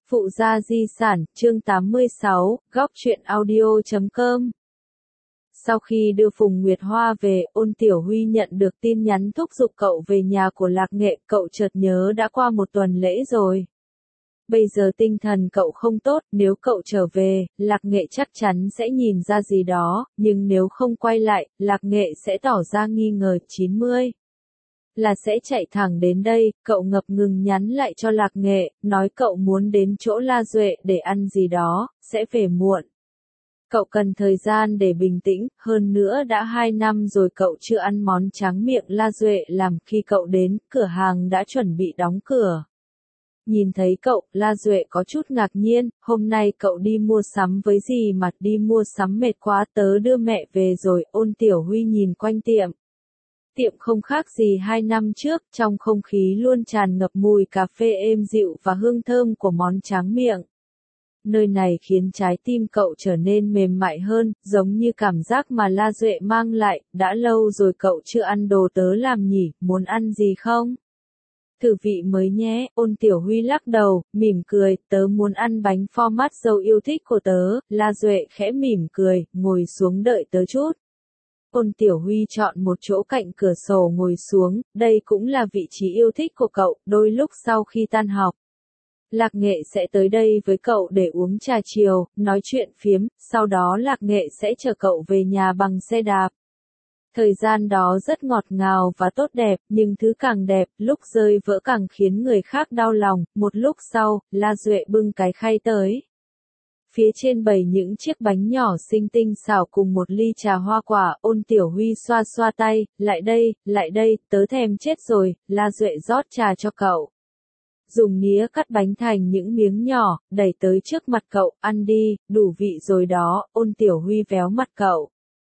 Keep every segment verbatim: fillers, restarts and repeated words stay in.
Phụ gia di sản, chương tám mươi sáu, góc truyện audio chấm com. Sau khi đưa Phùng Nguyệt Hoa về, Ôn Tiểu Huy nhận được tin nhắn thúc giục cậu về nhà của Lạc Nghệ, cậu chợt nhớ đã qua một tuần lễ rồi. Bây giờ tinh thần cậu không tốt, nếu cậu trở về, Lạc Nghệ chắc chắn sẽ nhìn ra gì đó, nhưng nếu không quay lại, Lạc Nghệ sẽ tỏ ra nghi ngờ. Chín mươi là sẽ chạy thẳng đến đây, cậu ngập ngừng nhắn lại cho Lạc Nghệ, nói cậu muốn đến chỗ La Duệ để ăn gì đó, sẽ về muộn. Cậu cần thời gian để bình tĩnh, hơn nữa đã hai năm rồi cậu chưa ăn món tráng miệng La Duệ làm. Khi cậu đến, cửa hàng đã chuẩn bị đóng cửa. Nhìn thấy cậu, La Duệ có chút ngạc nhiên, hôm nay cậu đi mua sắm với gì mà đi mua sắm mệt quá, tớ đưa mẹ về rồi. Ôn Tiểu Huy nhìn quanh tiệm. Tiệm không khác gì hai năm trước, trong không khí luôn tràn ngập mùi cà phê êm dịu và hương thơm của món tráng miệng. Nơi này khiến trái tim cậu trở nên mềm mại hơn, giống như cảm giác mà La Duệ mang lại. Đã lâu rồi cậu chưa ăn đồ tớ làm nhỉ, muốn ăn gì không? Thử vị mới nhé. Ôn Tiểu Huy lắc đầu, mỉm cười, tớ muốn ăn bánh format dâu yêu thích của tớ. La Duệ khẽ mỉm cười, ngồi xuống đợi tớ chút. Ôn Tiểu Huy chọn một chỗ cạnh cửa sổ ngồi xuống, đây cũng là vị trí yêu thích của cậu. Đôi lúc sau khi tan học, Lạc Nghệ sẽ tới đây với cậu để uống trà chiều, nói chuyện phiếm, sau đó Lạc Nghệ sẽ chở cậu về nhà bằng xe đạp. Thời gian đó rất ngọt ngào và tốt đẹp, nhưng thứ càng đẹp, lúc rơi vỡ càng khiến người khác đau lòng. Một lúc sau, La Duệ bưng cái khay tới. Phía trên bày những chiếc bánh nhỏ xinh tinh xảo cùng một ly trà hoa quả. Ôn Tiểu Huy xoa xoa tay, lại đây, lại đây, tớ thèm chết rồi. La Duệ rót trà cho cậu. Dùng nĩa cắt bánh thành những miếng nhỏ, đẩy tới trước mặt cậu, ăn đi, đủ vị rồi đó. Ôn Tiểu Huy véo mặt cậu.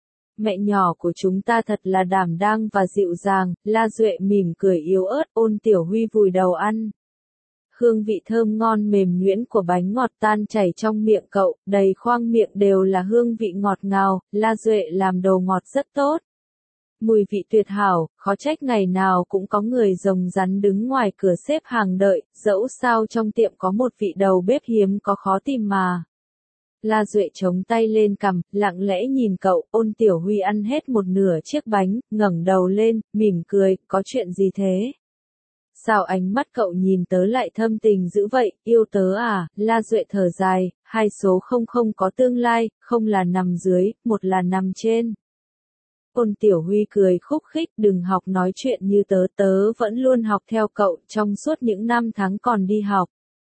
Mẹ nhỏ của chúng ta thật là đảm đang và dịu dàng. La Duệ mỉm cười yếu ớt. Ôn Tiểu Huy vùi đầu ăn. Hương vị thơm ngon mềm nhuyễn của bánh ngọt tan chảy trong miệng cậu, đầy khoang miệng đều là hương vị ngọt ngào. La Duệ làm đồ ngọt rất tốt. Mùi vị tuyệt hảo, khó trách ngày nào cũng có người rồng rắn đứng ngoài cửa xếp hàng đợi, dẫu sao trong tiệm có một vị đầu bếp hiếm có khó tìm mà. La Duệ chống tay lên cằm, lặng lẽ nhìn cậu. Ôn Tiểu Huy ăn hết một nửa chiếc bánh, ngẩng đầu lên, mỉm cười, có chuyện gì thế? Sao ánh mắt cậu nhìn tớ lại thâm tình dữ vậy, yêu tớ à? La Duệ thở dài, hai số không không có tương lai, không là nằm dưới, một là nằm trên. Ôn Tiểu Huy cười khúc khích, đừng học nói chuyện như tớ, tớ vẫn luôn học theo cậu, trong suốt những năm tháng còn đi học.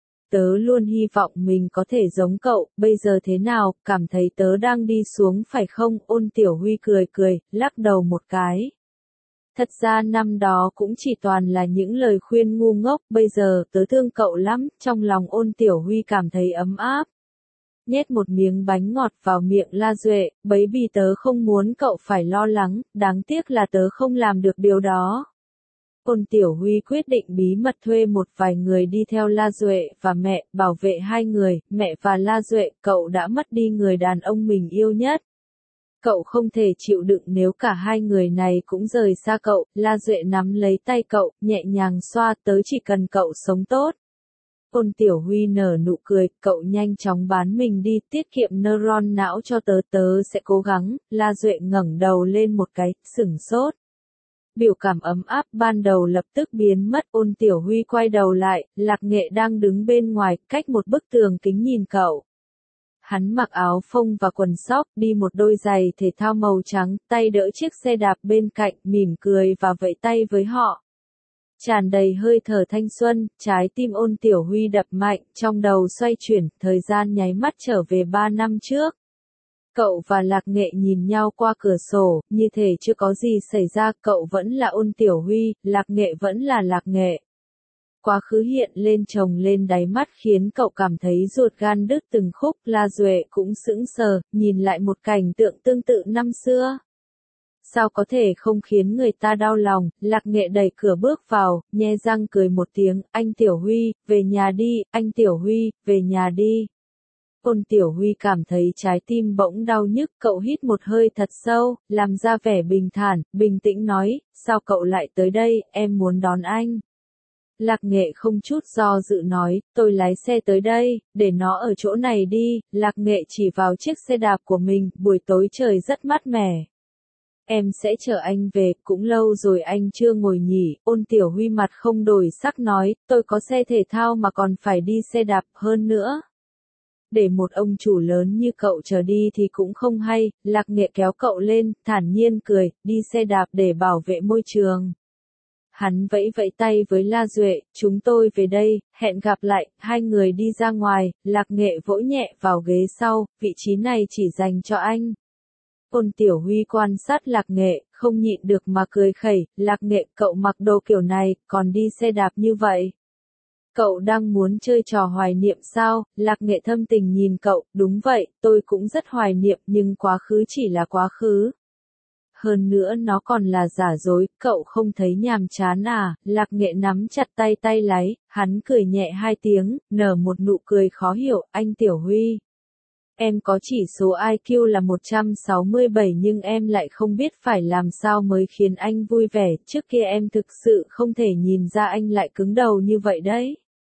Tớ luôn hy vọng mình có thể giống cậu, bây giờ thế nào, cảm thấy tớ đang đi xuống phải không? Ôn Tiểu Huy cười cười, lắc đầu một cái. Thật ra năm đó cũng chỉ toàn là những lời khuyên ngu ngốc, bây giờ tớ thương cậu lắm. Trong lòng Ôn Tiểu Huy cảm thấy ấm áp. Nhét một miếng bánh ngọt vào miệng La Duệ, bấy vì tớ không muốn cậu phải lo lắng, đáng tiếc là tớ không làm được điều đó. Ôn Tiểu Huy quyết định bí mật thuê một vài người đi theo La Duệ và mẹ, bảo vệ hai người. Mẹ và La Duệ, cậu đã mất đi người đàn ông mình yêu nhất. Cậu không thể chịu đựng nếu cả hai người này cũng rời xa cậu. La Duệ nắm lấy tay cậu, nhẹ nhàng xoa, tớ chỉ cần cậu sống tốt. Ôn Tiểu Huy nở nụ cười, cậu nhanh chóng bán mình đi, tiết kiệm neuron não cho tớ, tớ sẽ cố gắng. La Duệ ngẩng đầu lên một cái, sửng sốt. Biểu cảm ấm áp ban đầu lập tức biến mất. Ôn Tiểu Huy quay đầu lại, Lạc Nghệ đang đứng bên ngoài, cách một bức tường kính nhìn cậu. Hắn mặc áo phông và quần sóc, đi một đôi giày thể thao màu trắng, tay đỡ chiếc xe đạp bên cạnh, mỉm cười và vẫy tay với họ. Tràn đầy hơi thở thanh xuân, trái tim Ôn Tiểu Huy đập mạnh, trong đầu xoay chuyển, thời gian nháy mắt trở về ba năm trước. Cậu và Lạc Nghệ nhìn nhau qua cửa sổ, như thể chưa có gì xảy ra, cậu vẫn là Ôn Tiểu Huy, Lạc Nghệ vẫn là Lạc Nghệ. Quá khứ hiện lên chồng lên đáy mắt khiến cậu cảm thấy ruột gan đứt từng khúc. La Duệ cũng sững sờ, nhìn lại một cảnh tượng tương tự năm xưa. Sao có thể không khiến người ta đau lòng? Lạc Nghệ đẩy cửa bước vào, nhe răng cười một tiếng, anh Tiểu Huy, về nhà đi, anh Tiểu Huy, về nhà đi. Ôn Tiểu Huy cảm thấy trái tim bỗng đau nhức, cậu hít một hơi thật sâu, làm ra vẻ bình thản, bình tĩnh nói, sao cậu lại tới đây, em muốn đón anh. Lạc Nghệ không chút do dự nói, tôi lái xe tới đây, để nó ở chỗ này đi. Lạc Nghệ chỉ vào chiếc xe đạp của mình, buổi tối trời rất mát mẻ. Em sẽ chở anh về, cũng lâu rồi anh chưa ngồi nhỉ. Ôn Tiểu Huy mặt không đổi sắc nói, tôi có xe thể thao mà còn phải đi xe đạp hơn nữa. Để một ông chủ lớn như cậu chờ đi thì cũng không hay. Lạc Nghệ kéo cậu lên, thản nhiên cười, đi xe đạp để bảo vệ môi trường. Hắn vẫy vẫy tay với La Duệ, chúng tôi về đây, hẹn gặp lại. Hai người đi ra ngoài, Lạc Nghệ vỗ nhẹ vào ghế sau, vị trí này chỉ dành cho anh. Ôn Tiểu Huy quan sát Lạc Nghệ, không nhịn được mà cười khẩy, Lạc Nghệ, cậu mặc đồ kiểu này, còn đi xe đạp như vậy. Cậu đang muốn chơi trò hoài niệm sao? Lạc Nghệ thâm tình nhìn cậu, đúng vậy, tôi cũng rất hoài niệm nhưng quá khứ chỉ là quá khứ. Hơn nữa nó còn là giả dối, cậu không thấy nhàm chán à? Lạc Nghệ nắm chặt tay tay lái, hắn cười nhẹ hai tiếng, nở một nụ cười khó hiểu, anh Tiểu Huy. Em có chỉ số i kiu là một trăm sáu mươi bảy nhưng em lại không biết phải làm sao mới khiến anh vui vẻ, trước kia em thực sự không thể nhìn ra anh lại cứng đầu như vậy đấy.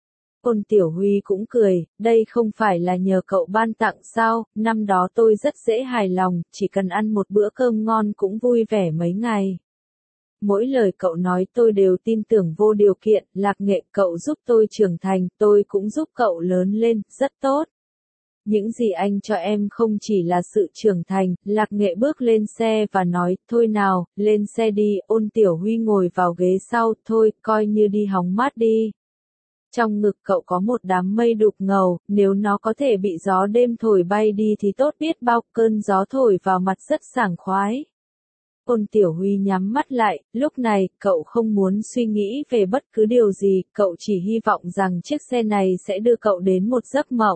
Ôn Tiểu Huy cũng cười, đây không phải là nhờ cậu ban tặng sao, năm đó tôi rất dễ hài lòng, chỉ cần ăn một bữa cơm ngon cũng vui vẻ mấy ngày. Mỗi lời cậu nói tôi đều tin tưởng vô điều kiện, Lạc Nghệ, cậu giúp tôi trưởng thành, tôi cũng giúp cậu lớn lên, rất tốt. Những gì anh cho em không chỉ là sự trưởng thành. Lạc Nghệ bước lên xe và nói, thôi nào, lên xe đi. Ôn Tiểu Huy ngồi vào ghế sau, thôi, coi như đi hóng mát đi. Trong ngực cậu có một đám mây đục ngầu, nếu nó có thể bị gió đêm thổi bay đi thì tốt biết bao, cơn gió thổi vào mặt rất sảng khoái. Ôn Tiểu Huy nhắm mắt lại, lúc này, cậu không muốn suy nghĩ về bất cứ điều gì, cậu chỉ hy vọng rằng chiếc xe này sẽ đưa cậu đến một giấc mộng.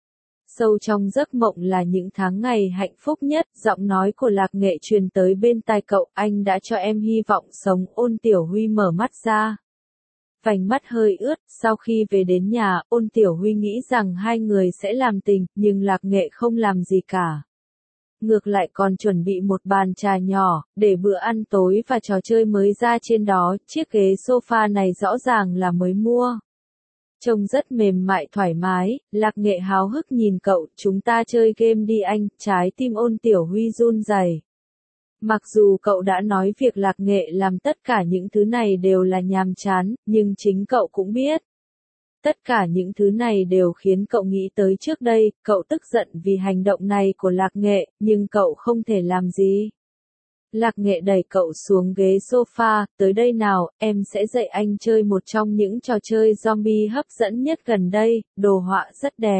Sâu trong giấc mộng là những tháng ngày hạnh phúc nhất, giọng nói của Lạc Nghệ truyền tới bên tai cậu, anh đã cho em hy vọng sống. Ôn Tiểu Huy mở mắt ra. Vành mắt hơi ướt, sau khi về đến nhà, Ôn Tiểu Huy nghĩ rằng hai người sẽ làm tình, nhưng Lạc Nghệ không làm gì cả. Ngược lại còn chuẩn bị một bàn trà nhỏ, để bữa ăn tối và trò chơi mới ra trên đó, chiếc ghế sofa này rõ ràng là mới mua. Trông rất mềm mại thoải mái, Lạc Nghệ háo hức nhìn cậu, chúng ta chơi game đi anh, trái tim Ôn Tiểu Huy run rẩy. Mặc dù cậu đã nói việc Lạc Nghệ làm tất cả những thứ này đều là nhàm chán, nhưng chính cậu cũng biết. Tất cả những thứ này đều khiến cậu nghĩ tới trước đây, cậu tức giận vì hành động này của Lạc Nghệ, nhưng cậu không thể làm gì. Lạc Nghệ đẩy cậu xuống ghế sofa, tới đây nào, em sẽ dạy anh chơi một trong những trò chơi zombie hấp dẫn nhất gần đây, đồ họa rất đẹp.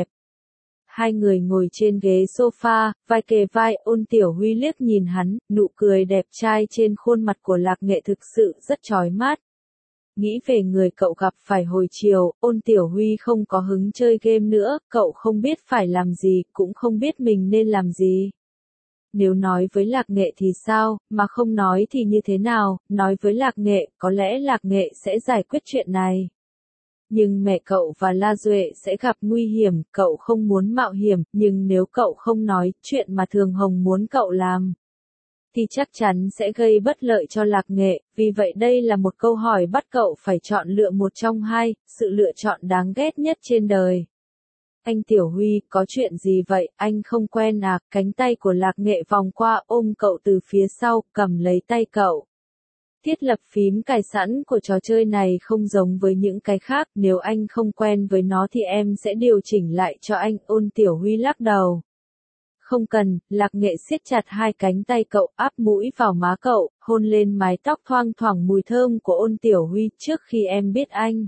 Hai người ngồi trên ghế sofa, vai kề vai, Ôn Tiểu Huy liếc nhìn hắn, nụ cười đẹp trai trên khuôn mặt của Lạc Nghệ thực sự rất chói mắt. Nghĩ về người cậu gặp phải hồi chiều, Ôn Tiểu Huy không có hứng chơi game nữa, cậu không biết phải làm gì, cũng không biết mình nên làm gì. Nếu nói với Lạc Nghệ thì sao, mà không nói thì như thế nào, nói với Lạc Nghệ, có lẽ Lạc Nghệ sẽ giải quyết chuyện này. Nhưng mẹ cậu và La Duệ sẽ gặp nguy hiểm, cậu không muốn mạo hiểm, nhưng nếu cậu không nói chuyện mà Thường Hồng muốn cậu làm, thì chắc chắn sẽ gây bất lợi cho Lạc Nghệ, vì vậy đây là một câu hỏi bắt cậu phải chọn lựa một trong hai, sự lựa chọn đáng ghét nhất trên đời. Anh Tiểu Huy, có chuyện gì vậy, anh không quen à? Cánh tay của Lạc Nghệ vòng qua ôm cậu từ phía sau, cầm lấy tay cậu. Thiết lập phím cài sẵn của trò chơi này không giống với những cái khác, nếu anh không quen với nó thì em sẽ điều chỉnh lại cho anh. Ôn Tiểu Huy lắc đầu. Không cần, Lạc Nghệ siết chặt hai cánh tay cậu, áp mũi vào má cậu, hôn lên mái tóc thoang thoảng mùi thơm của Ôn Tiểu Huy. Trước khi em biết anh,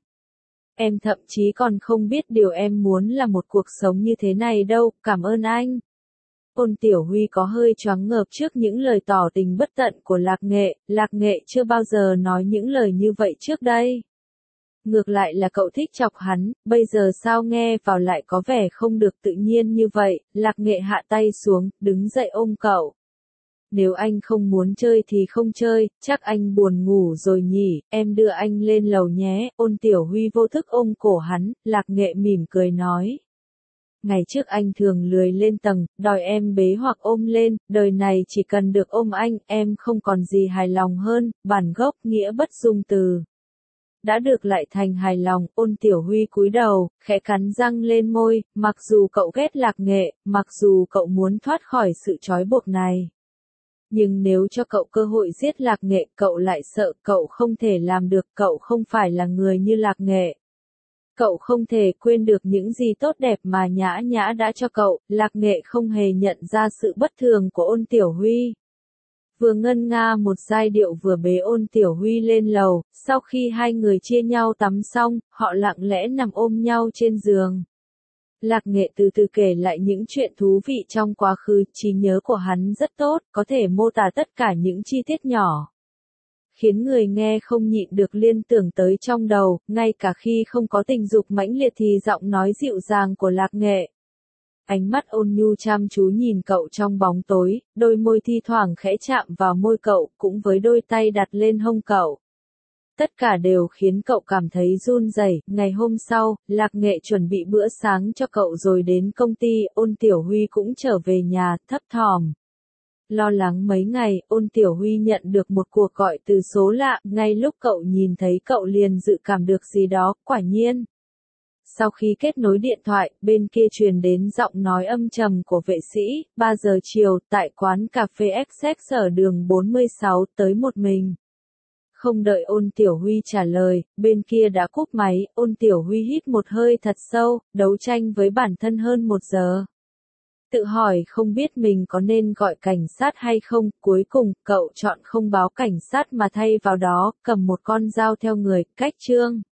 em thậm chí còn không biết điều em muốn là một cuộc sống như thế này đâu, cảm ơn anh. Ôn Tiểu Huy có hơi choáng ngợp trước những lời tỏ tình bất tận của Lạc Nghệ, Lạc Nghệ chưa bao giờ nói những lời như vậy trước đây. Ngược lại là cậu thích chọc hắn, bây giờ sao nghe vào lại có vẻ không được tự nhiên như vậy. Lạc Nghệ hạ tay xuống, đứng dậy ôm cậu. Nếu anh không muốn chơi thì không chơi, chắc anh buồn ngủ rồi nhỉ, em đưa anh lên lầu nhé. Ôn Tiểu Huy vô thức ôm cổ hắn, Lạc Nghệ mỉm cười nói. Ngày trước anh thường lười lên tầng, đòi em bế hoặc ôm lên, đời này chỉ cần được ôm anh, em không còn gì hài lòng hơn, bản gốc nghĩa bất dung từ. đã được lại thành hài lòng. Ôn Tiểu Huy cúi đầu, khẽ cắn răng lên môi, mặc dù cậu ghét Lạc Nghệ, mặc dù cậu muốn thoát khỏi sự trói buộc này. Nhưng nếu cho cậu cơ hội giết Lạc Nghệ, cậu lại sợ, cậu không thể làm được, cậu không phải là người như Lạc Nghệ. Cậu không thể quên được những gì tốt đẹp mà Nhã Nhã đã cho cậu. Lạc Nghệ không hề nhận ra sự bất thường của Ôn Tiểu Huy. Vừa ngân nga một giai điệu vừa bế Ôn Tiểu Huy lên lầu, sau khi hai người chia nhau tắm xong, họ lặng lẽ nằm ôm nhau trên giường. Lạc Nghệ từ từ kể lại những chuyện thú vị trong quá khứ, trí nhớ của hắn rất tốt, có thể mô tả tất cả những chi tiết nhỏ, khiến người nghe không nhịn được liên tưởng tới trong đầu, ngay cả khi không có tình dục mãnh liệt thì giọng nói dịu dàng của Lạc Nghệ. Ánh mắt ôn nhu chăm chú nhìn cậu trong bóng tối, đôi môi thi thoảng khẽ chạm vào môi cậu, cũng với đôi tay đặt lên hông cậu. Tất cả đều khiến cậu cảm thấy run rẩy. Ngày hôm sau, Lạc Nghệ chuẩn bị bữa sáng cho cậu rồi đến công ty. Ôn Tiểu Huy cũng trở về nhà, thấp thỏm. Lo lắng mấy ngày, Ôn Tiểu Huy nhận được một cuộc gọi từ số lạ. Ngay lúc cậu nhìn thấy cậu liền dự cảm được gì đó, quả nhiên. Sau khi kết nối điện thoại, bên kia truyền đến giọng nói âm trầm của vệ sĩ. Ba giờ chiều, tại quán cà phê Essex ở đường bốn mươi sáu, tới một mình. Không đợi Ôn Tiểu Huy trả lời, bên kia đã cúp máy. Ôn Tiểu Huy hít một hơi thật sâu, đấu tranh với bản thân hơn một giờ. Tự hỏi không biết mình có nên gọi cảnh sát hay không. Cuối cùng, cậu chọn không báo cảnh sát mà thay vào đó, cầm một con dao theo người, cách chương.